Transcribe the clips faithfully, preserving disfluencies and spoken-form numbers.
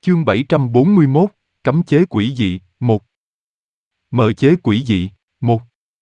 Chương bảy trăm bốn mươi mốt, Cấm chế quỷ dị, một. Mờ chế quỷ dị, một.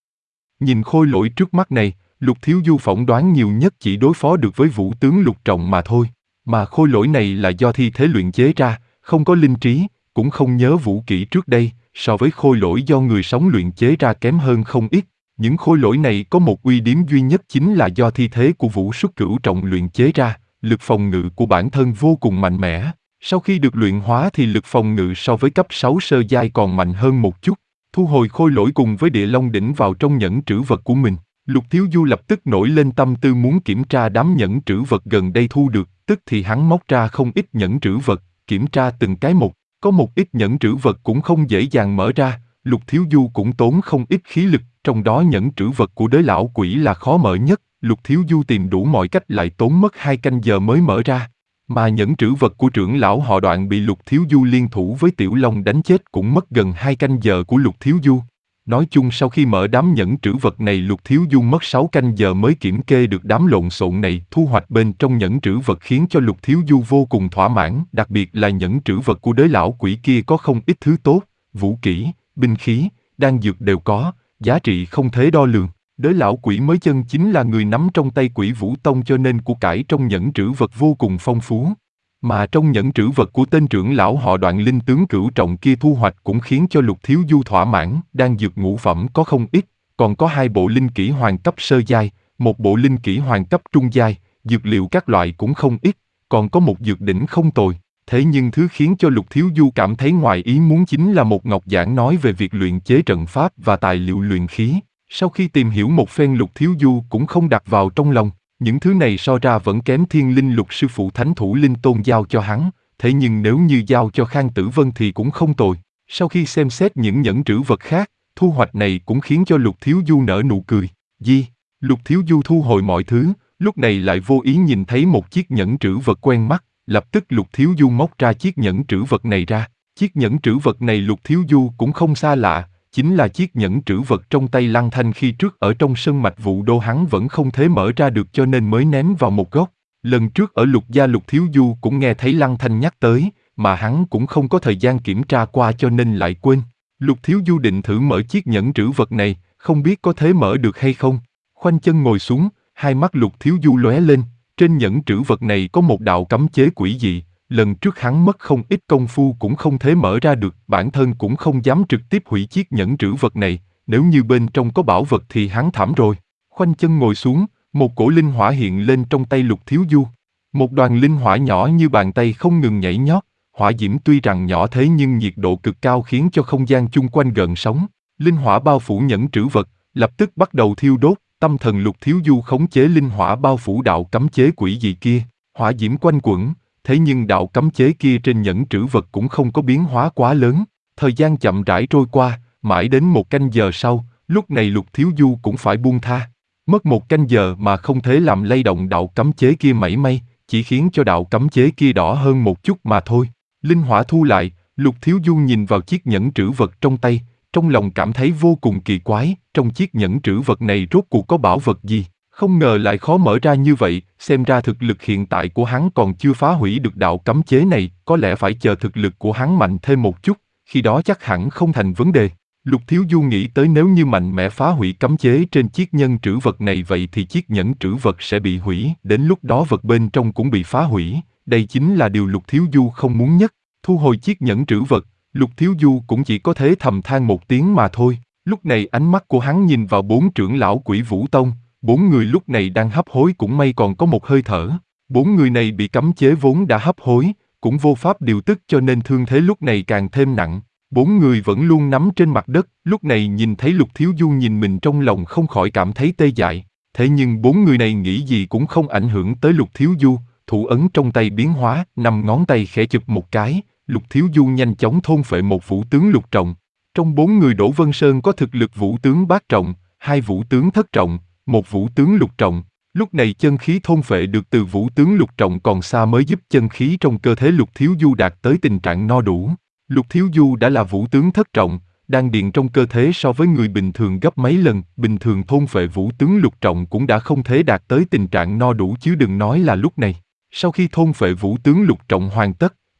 Nhìn khôi lỗi trước mắt này, Lục Thiếu Du phỏng đoán nhiều nhất chỉ đối phó được với vũ tướng Lục Trọng mà thôi. Mà khôi lỗi này là do thi thế luyện chế ra, không có linh trí, cũng không nhớ vũ kỹ trước đây, so với khôi lỗi do người sống luyện chế ra kém hơn không ít. Những khôi lỗi này có một ưu điểm duy nhất chính là do thi thế của Vũ Xuất Cửu Trọng luyện chế ra, lực phòng ngự của bản thân vô cùng mạnh mẽ. Sau khi được luyện hóa thì lực phòng ngự so với cấp sáu sơ giai còn mạnh hơn một chút. Thu hồi khôi lỗi cùng với địa long đỉnh vào trong nhẫn trữ vật của mình, Lục Thiếu Du lập tức nổi lên tâm tư muốn kiểm tra đám nhẫn trữ vật gần đây thu được, tức thì hắn móc ra không ít nhẫn trữ vật, kiểm tra từng cái một. Có một ít nhẫn trữ vật cũng không dễ dàng mở ra, Lục Thiếu Du cũng tốn không ít khí lực, trong đó nhẫn trữ vật của đới lão quỷ là khó mở nhất, Lục Thiếu Du tìm đủ mọi cách lại tốn mất hai canh giờ mới mở ra. Mà nhẫn trữ vật của trưởng lão họ Đoạn bị Lục Thiếu Du liên thủ với Tiểu Long đánh chết cũng mất gần hai canh giờ của Lục Thiếu Du. Nói chung sau khi mở đám nhẫn trữ vật này Lục Thiếu Du mất sáu canh giờ mới kiểm kê được đám lộn xộn này. Thu hoạch bên trong nhẫn trữ vật khiến cho Lục Thiếu Du vô cùng thỏa mãn, đặc biệt là nhẫn trữ vật của đới lão quỷ kia có không ít thứ tốt, vũ kỹ, binh khí, đan dược đều có, giá trị không thể đo lường. Đới lão quỷ mới chân chính là người nắm trong tay Quỷ Vũ Tông cho nên của cải trong nhẫn trữ vật vô cùng phong phú. Mà trong nhẫn trữ vật của tên trưởng lão họ Đoạn linh tướng Cửu Trọng kia thu hoạch cũng khiến cho Lục Thiếu Du thỏa mãn, đan dược ngũ phẩm có không ít, còn có hai bộ linh kỹ hoàng cấp sơ giai, một bộ linh kỹ hoàng cấp trung giai, dược liệu các loại cũng không ít, còn có một dược đỉnh không tồi. Thế nhưng thứ khiến cho Lục Thiếu Du cảm thấy ngoài ý muốn chính là một ngọc giản nói về việc luyện chế trận pháp và tài liệu luyện khí. Sau khi tìm hiểu một phen Lục Thiếu Du cũng không đặt vào trong lòng, những thứ này so ra vẫn kém Thiên Linh Lục sư phụ Thánh Thủ Linh Tôn giao cho hắn, thế nhưng nếu như giao cho Khang Tử Vân thì cũng không tồi. Sau khi xem xét những nhẫn trữ vật khác, thu hoạch này cũng khiến cho Lục Thiếu Du nở nụ cười. Di, Lục Thiếu Du thu hồi mọi thứ, lúc này lại vô ý nhìn thấy một chiếc nhẫn trữ vật quen mắt, lập tức Lục Thiếu Du móc ra chiếc nhẫn trữ vật này ra. Chiếc nhẫn trữ vật này Lục Thiếu Du cũng không xa lạ, chính là chiếc nhẫn trữ vật trong tay Lăng Thanh khi trước ở trong sân mạch Vũ Đô hắn vẫn không thể mở ra được cho nên mới ném vào một góc. Lần trước ở Lục gia Lục Thiếu Du cũng nghe thấy Lăng Thanh nhắc tới, mà hắn cũng không có thời gian kiểm tra qua cho nên lại quên. Lục Thiếu Du định thử mở chiếc nhẫn trữ vật này, không biết có thể mở được hay không. Khoanh chân ngồi xuống, hai mắt Lục Thiếu Du lóe lên, trên nhẫn trữ vật này có một đạo cấm chế quỷ dị. Lần trước hắn mất không ít công phu cũng không thể mở ra được, bản thân cũng không dám trực tiếp hủy chiếc nhẫn trữ vật này, nếu như bên trong có bảo vật thì hắn thảm rồi. Khoanh chân ngồi xuống, một cổ linh hỏa hiện lên trong tay Lục Thiếu Du. Một đoàn linh hỏa nhỏ như bàn tay không ngừng nhảy nhót, hỏa diễm tuy rằng nhỏ thế nhưng nhiệt độ cực cao khiến cho không gian chung quanh gợn sóng. Linh hỏa bao phủ nhẫn trữ vật, lập tức bắt đầu thiêu đốt, tâm thần Lục Thiếu Du khống chế linh hỏa bao phủ đạo cấm chế quỷ dị kia, hỏa diễm quanh quẩn. Thế nhưng đạo cấm chế kia trên nhẫn trữ vật cũng không có biến hóa quá lớn. Thời gian chậm rãi trôi qua, mãi đến một canh giờ sau, lúc này Lục Thiếu Du cũng phải buông tha. Mất một canh giờ mà không thể làm lay động đạo cấm chế kia mảy may, chỉ khiến cho đạo cấm chế kia đỏ hơn một chút mà thôi. Linh hỏa thu lại, Lục Thiếu Du nhìn vào chiếc nhẫn trữ vật trong tay, trong lòng cảm thấy vô cùng kỳ quái, trong chiếc nhẫn trữ vật này rốt cuộc có bảo vật gì? Không ngờ lại khó mở ra như vậy, xem ra thực lực hiện tại của hắn còn chưa phá hủy được đạo cấm chế này, có lẽ phải chờ thực lực của hắn mạnh thêm một chút, khi đó chắc hẳn không thành vấn đề. Lục Thiếu Du nghĩ tới nếu như mạnh mẽ phá hủy cấm chế trên chiếc nhân trữ vật này vậy thì chiếc nhẫn trữ vật sẽ bị hủy, đến lúc đó vật bên trong cũng bị phá hủy, đây chính là điều Lục Thiếu Du không muốn nhất. Thu hồi chiếc nhẫn trữ vật, Lục Thiếu Du cũng chỉ có thể thầm than một tiếng mà thôi. Lúc này ánh mắt của hắn nhìn vào bốn trưởng lão Quỷ Vũ Tông. Bốn người lúc này đang hấp hối cũng may còn có một hơi thở. Bốn người này bị cấm chế vốn đã hấp hối, cũng vô pháp điều tức cho nên thương thế lúc này càng thêm nặng. Bốn người vẫn luôn nằm trên mặt đất, lúc này nhìn thấy Lục Thiếu Du nhìn mình trong lòng không khỏi cảm thấy tê dại. Thế nhưng bốn người này nghĩ gì cũng không ảnh hưởng tới Lục Thiếu Du, thủ ấn trong tay biến hóa, năm ngón tay khẽ chụp một cái, Lục Thiếu Du nhanh chóng thôn phệ một vũ tướng lục trọng. Trong bốn người Đỗ Vân Sơn có thực lực vũ tướng bát trọng, hai vũ tướng thất trọng, một vũ tướng lục trọng. Lúc này chân khí thôn phệ được từ vũ tướng lục trọng còn xa mới giúp chân khí trong cơ thể Lục Thiếu Du đạt tới tình trạng no đủ. Lục Thiếu Du đã là vũ tướng thất trọng, đan điền trong cơ thể so với người bình thường gấp mấy lần, bình thường thôn phệ vũ tướng lục trọng cũng đã không thể đạt tới tình trạng no đủ chứ đừng nói là lúc này. Sau khi thôn phệ vũ tướng lục trọng hoàn tất,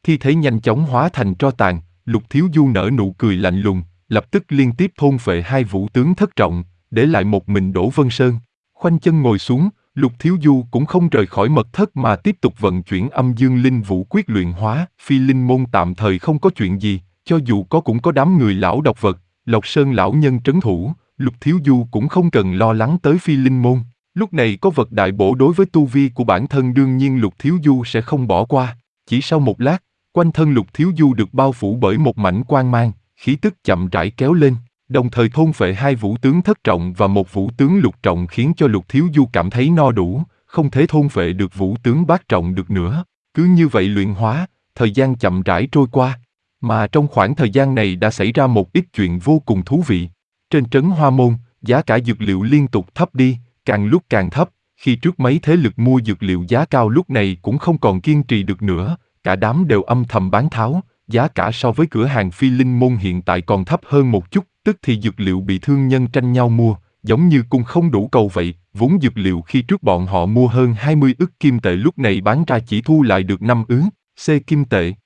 Thi thể nhanh chóng hóa thành tro tàn, Lục Thiếu Du nở nụ cười lạnh lùng, lập tức liên tiếp thôn phệ hai vũ tướng thất trọng, để lại một mình Đỗ Vân Sơn. Khoanh chân ngồi xuống, Lục Thiếu Du cũng không rời khỏi mật thất mà tiếp tục vận chuyển âm dương linh vũ quyết luyện hóa. Phi linh môn tạm thời không có chuyện gì, cho dù có cũng có đám người lão độc vật, Lộc Sơn lão nhân trấn thủ, Lục Thiếu Du cũng không cần lo lắng tới phi linh môn. Lúc này có vật đại bổ đối với tu vi của bản thân đương nhiên Lục Thiếu Du sẽ không bỏ qua. Chỉ sau một lát, quanh thân Lục Thiếu Du được bao phủ bởi một mảnh quang mang, khí tức chậm rãi kéo lên, đồng thời thôn phệ hai vũ tướng thất trọng và một vũ tướng lục trọng khiến cho Lục Thiếu Du cảm thấy no đủ, không thể thôn phệ được vũ tướng bát trọng được nữa. Cứ như vậy luyện hóa, thời gian chậm rãi trôi qua. Mà trong khoảng thời gian này đã xảy ra một ít chuyện vô cùng thú vị. Trên trấn Hoa Môn, giá cả dược liệu liên tục thấp đi, càng lúc càng thấp, khi trước mấy thế lực mua dược liệu giá cao lúc này cũng không còn kiên trì được nữa, cả đám đều âm thầm bán tháo, giá cả so với cửa hàng Phi Linh Môn hiện tại còn thấp hơn một chút, tức thì dược liệu bị thương nhân tranh nhau mua, giống như cung không đủ cầu vậy, vốn dược liệu khi trước bọn họ mua hơn hai mươi ức kim tệ lúc này bán ra chỉ thu lại được năm ức C kim tệ.